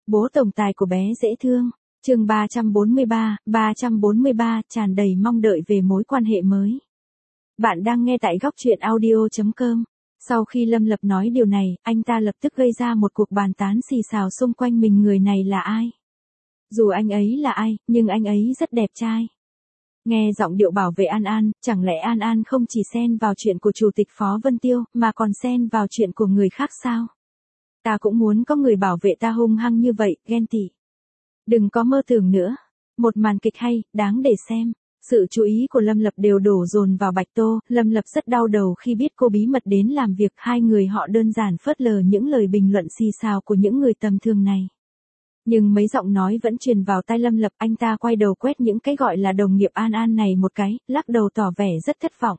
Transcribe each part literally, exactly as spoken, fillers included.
Bố tổng tài của bé dễ thương. Chương ba trăm bốn mươi ba, ba trăm bốn mươi ba tràn đầy mong đợi về mối quan hệ mới. Bạn đang nghe tại góc truyện audio chấm com. Sau khi Lâm Lập nói điều này, anh ta lập tức gây ra một cuộc bàn tán xì xào xung quanh mình, người này là ai. Dù anh ấy là ai, nhưng anh ấy rất đẹp trai. Nghe giọng điệu bảo vệ An An, chẳng lẽ An An không chỉ xen vào chuyện của Chủ tịch Phó Vân Tiêu, mà còn xen vào chuyện của người khác sao? Ta cũng muốn có người bảo vệ ta hung hăng như vậy, ghen tị. Đừng có mơ tưởng nữa. Một màn kịch hay, đáng để xem. Sự chú ý của Lâm Lập đều đổ dồn vào Bạch Tô. Lâm Lập rất đau đầu khi biết cô bí mật đến làm việc. Hai người họ đơn giản phớt lờ những lời bình luận xì xào của những người tầm thường này. Nhưng mấy giọng nói vẫn truyền vào tai Lâm Lập. Anh ta quay đầu quét những cái gọi là đồng nghiệp An An này một cái, lắc đầu tỏ vẻ rất thất vọng.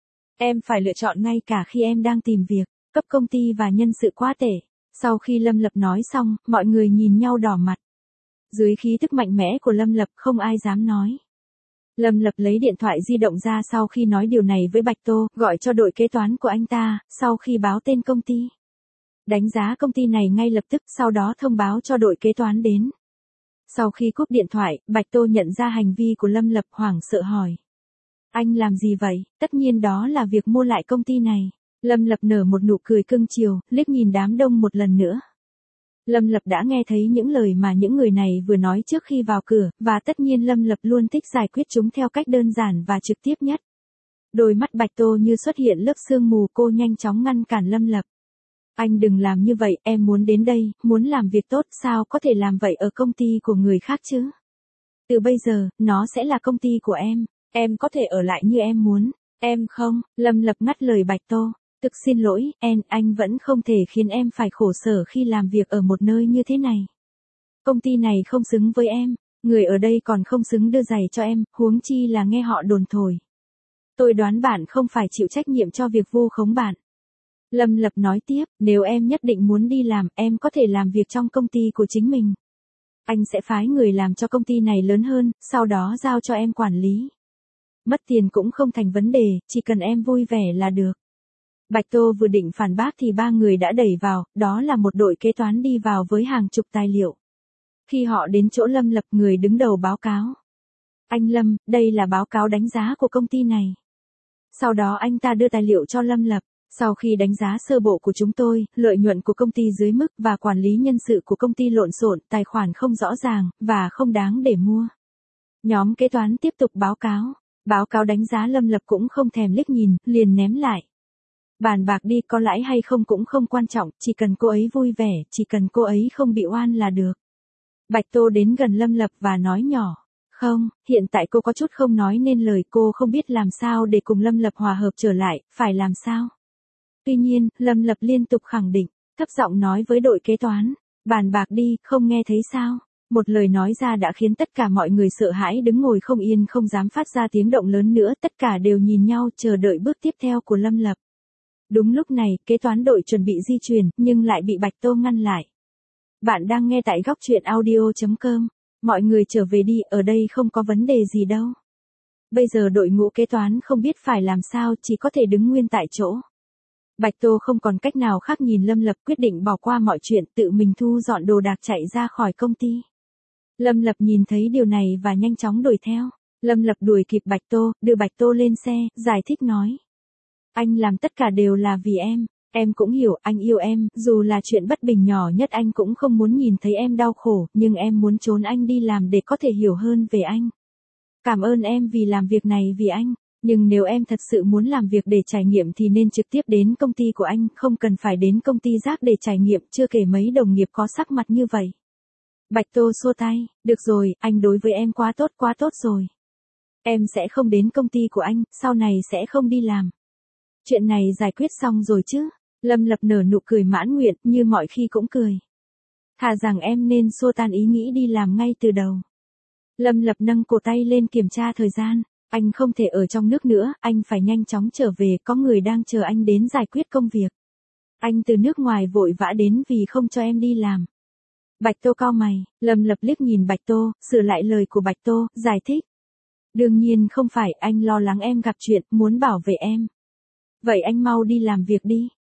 Em phải lựa chọn ngay cả khi em đang tìm việc. Cấp công ty và nhân sự quá tệ. Sau khi Lâm Lập nói xong, mọi người nhìn nhau đỏ mặt. Dưới khí tức mạnh mẽ của Lâm Lập không ai dám nói. Lâm Lập lấy điện thoại di động ra sau khi nói điều này với Bạch Tô, gọi cho đội kế toán của anh ta, sau khi báo tên công ty. Đánh giá công ty này ngay lập tức, sau đó thông báo cho đội kế toán đến. Sau khi cúp điện thoại, Bạch Tô nhận ra hành vi của Lâm Lập, hoảng sợ hỏi. Anh làm gì vậy? Tất nhiên đó là việc mua lại công ty này. Lâm Lập nở một nụ cười cưng chiều, liếc nhìn đám đông một lần nữa. Lâm Lập đã nghe thấy những lời mà những người này vừa nói trước khi vào cửa, và tất nhiên Lâm Lập luôn thích giải quyết chúng theo cách đơn giản và trực tiếp nhất. Đôi mắt Bạch Tô như xuất hiện lớp sương mù, cô nhanh chóng ngăn cản Lâm Lập. Anh đừng làm như vậy, em muốn đến đây, muốn làm việc tốt, sao có thể làm vậy ở công ty của người khác chứ? Từ bây giờ, nó sẽ là công ty của em, em có thể ở lại như em muốn, em không, Lâm Lập ngắt lời Bạch Tô. Thực xin lỗi, em, anh vẫn không thể khiến em phải khổ sở khi làm việc ở một nơi như thế này. Công ty này không xứng với em, người ở đây còn không xứng đưa giày cho em, huống chi là nghe họ đồn thổi. Tôi đoán bạn không phải chịu trách nhiệm cho việc vu khống bạn. Lâm Lập nói tiếp, nếu em nhất định muốn đi làm, em có thể làm việc trong công ty của chính mình. Anh sẽ phái người làm cho công ty này lớn hơn, sau đó giao cho em quản lý. Mất tiền cũng không thành vấn đề, chỉ cần em vui vẻ là được. Bạch Tô vừa định phản bác thì ba người đã đẩy vào, đó là một đội kế toán đi vào với hàng chục tài liệu. Khi họ đến chỗ Lâm Lập, người đứng đầu báo cáo. Anh Lâm, đây là báo cáo đánh giá của công ty này. Sau đó anh ta đưa tài liệu cho Lâm Lập. Sau khi đánh giá sơ bộ của chúng tôi, lợi nhuận của công ty dưới mức và quản lý nhân sự của công ty lộn xộn, tài khoản không rõ ràng, và không đáng để mua. Nhóm kế toán tiếp tục báo cáo. Báo cáo đánh giá Lâm Lập cũng không thèm liếc nhìn, liền ném lại. Bàn bạc đi, có lãi hay không cũng không quan trọng, chỉ cần cô ấy vui vẻ, chỉ cần cô ấy không bị oan là được. Bạch Tô đến gần Lâm Lập và nói nhỏ. Không, hiện tại cô có chút không nói nên lời, cô không biết làm sao để cùng Lâm Lập hòa hợp trở lại, phải làm sao? Tuy nhiên, Lâm Lập liên tục khẳng định, thấp giọng nói với đội kế toán. Bàn bạc đi, không nghe thấy sao? Một lời nói ra đã khiến tất cả mọi người sợ hãi đứng ngồi không yên, không dám phát ra tiếng động lớn nữa, tất cả đều nhìn nhau chờ đợi bước tiếp theo của Lâm Lập. Đúng lúc này, kế toán đội chuẩn bị di chuyển, nhưng lại bị Bạch Tô ngăn lại. Bạn đang nghe tại góc truyện audio chấm com. Mọi người trở về đi, ở đây không có vấn đề gì đâu. Bây giờ đội ngũ kế toán không biết phải làm sao, chỉ có thể đứng nguyên tại chỗ. Bạch Tô không còn cách nào khác, nhìn Lâm Lập, quyết định bỏ qua mọi chuyện, tự mình thu dọn đồ đạc chạy ra khỏi công ty. Lâm Lập nhìn thấy điều này và nhanh chóng đuổi theo. Lâm Lập đuổi kịp Bạch Tô, đưa Bạch Tô lên xe, giải thích nói. Anh làm tất cả đều là vì em, em cũng hiểu, anh yêu em, dù là chuyện bất bình nhỏ nhất anh cũng không muốn nhìn thấy em đau khổ, nhưng em muốn trốn anh đi làm để có thể hiểu hơn về anh. Cảm ơn em vì làm việc này vì anh, nhưng nếu em thật sự muốn làm việc để trải nghiệm thì nên trực tiếp đến công ty của anh, không cần phải đến công ty rác để trải nghiệm, chưa kể mấy đồng nghiệp có sắc mặt như vậy. Bạch Tô xua tay, được rồi, anh đối với em quá tốt quá tốt rồi. Em sẽ không đến công ty của anh, sau này sẽ không đi làm. Chuyện này giải quyết xong rồi chứ? Lâm Lập nở nụ cười mãn nguyện, như mọi khi cũng cười. Thà rằng em nên xua tan ý nghĩ đi làm ngay từ đầu. Lâm Lập nâng cổ tay lên kiểm tra thời gian. Anh không thể ở trong nước nữa, anh phải nhanh chóng trở về, có người đang chờ anh đến giải quyết công việc. Anh từ nước ngoài vội vã đến vì không cho em đi làm. Bạch Tô cau mày, Lâm Lập liếc nhìn Bạch Tô, sửa lại lời của Bạch Tô, giải thích. Đương nhiên không phải, anh lo lắng em gặp chuyện, muốn bảo vệ em. Vậy anh mau đi làm việc đi.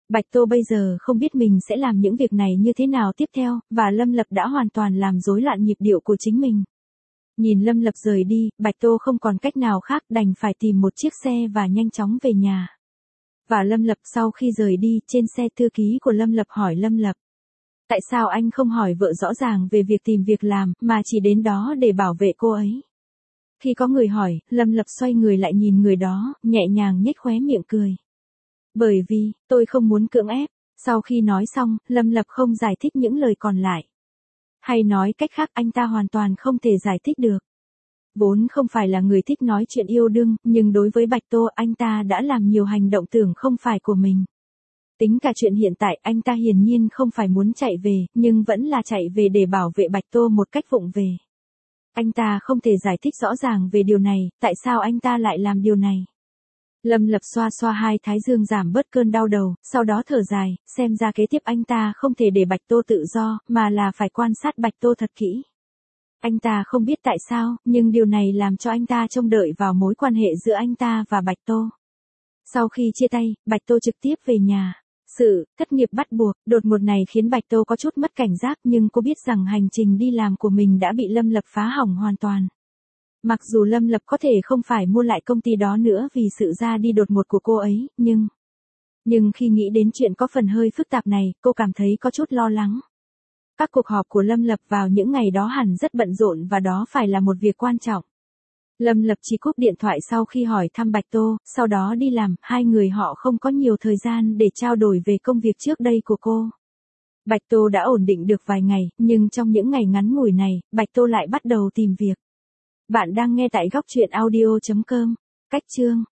Bạch Tô bây giờ không biết mình sẽ làm những việc này như thế nào tiếp theo, và Lâm Lập đã hoàn toàn làm rối loạn nhịp điệu của chính mình. Nhìn Lâm Lập rời đi, Bạch Tô không còn cách nào khác đành phải tìm một chiếc xe và nhanh chóng về nhà. Và Lâm Lập sau khi rời đi, trên xe thư ký của Lâm Lập hỏi Lâm Lập. Tại sao anh không hỏi vợ rõ ràng về việc tìm việc làm, mà chỉ đến đó để bảo vệ cô ấy? Khi có người hỏi, Lâm Lập xoay người lại nhìn người đó, nhẹ nhàng nhếch khóe miệng cười. Bởi vì, tôi không muốn cưỡng ép. Sau khi nói xong, Lâm Lập không giải thích những lời còn lại. Hay nói cách khác, anh ta hoàn toàn không thể giải thích được. Vốn không phải là người thích nói chuyện yêu đương, nhưng đối với Bạch Tô anh ta đã làm nhiều hành động tưởng không phải của mình. Tính cả chuyện hiện tại anh ta hiển nhiên không phải muốn chạy về, nhưng vẫn là chạy về để bảo vệ Bạch Tô một cách vụng về. Anh ta không thể giải thích rõ ràng về điều này, tại sao anh ta lại làm điều này. Lâm Lập xoa xoa hai thái dương giảm bớt cơn đau đầu, sau đó thở dài, xem ra kế tiếp anh ta không thể để Bạch Tô tự do, mà là phải quan sát Bạch Tô thật kỹ. Anh ta không biết tại sao, nhưng điều này làm cho anh ta trông đợi vào mối quan hệ giữa anh ta và Bạch Tô. Sau khi chia tay, Bạch Tô trực tiếp về nhà. Sự thất nghiệp bắt buộc, đột ngột này khiến Bạch Tô có chút mất cảnh giác, nhưng cô biết rằng hành trình đi làm của mình đã bị Lâm Lập phá hỏng hoàn toàn. Mặc dù Lâm Lập có thể không phải mua lại công ty đó nữa vì sự ra đi đột ngột của cô ấy, nhưng... Nhưng khi nghĩ đến chuyện có phần hơi phức tạp này, cô cảm thấy có chút lo lắng. Các cuộc họp của Lâm Lập vào những ngày đó hẳn rất bận rộn và đó phải là một việc quan trọng. Lâm Lập chỉ cúp điện thoại sau khi hỏi thăm Bạch Tô, sau đó đi làm, hai người họ không có nhiều thời gian để trao đổi về công việc trước đây của cô. Bạch Tô đã ổn định được vài ngày, nhưng trong những ngày ngắn ngủi này, Bạch Tô lại bắt đầu tìm việc. Bạn đang nghe tại góc truyện audio chấm com. Cách chương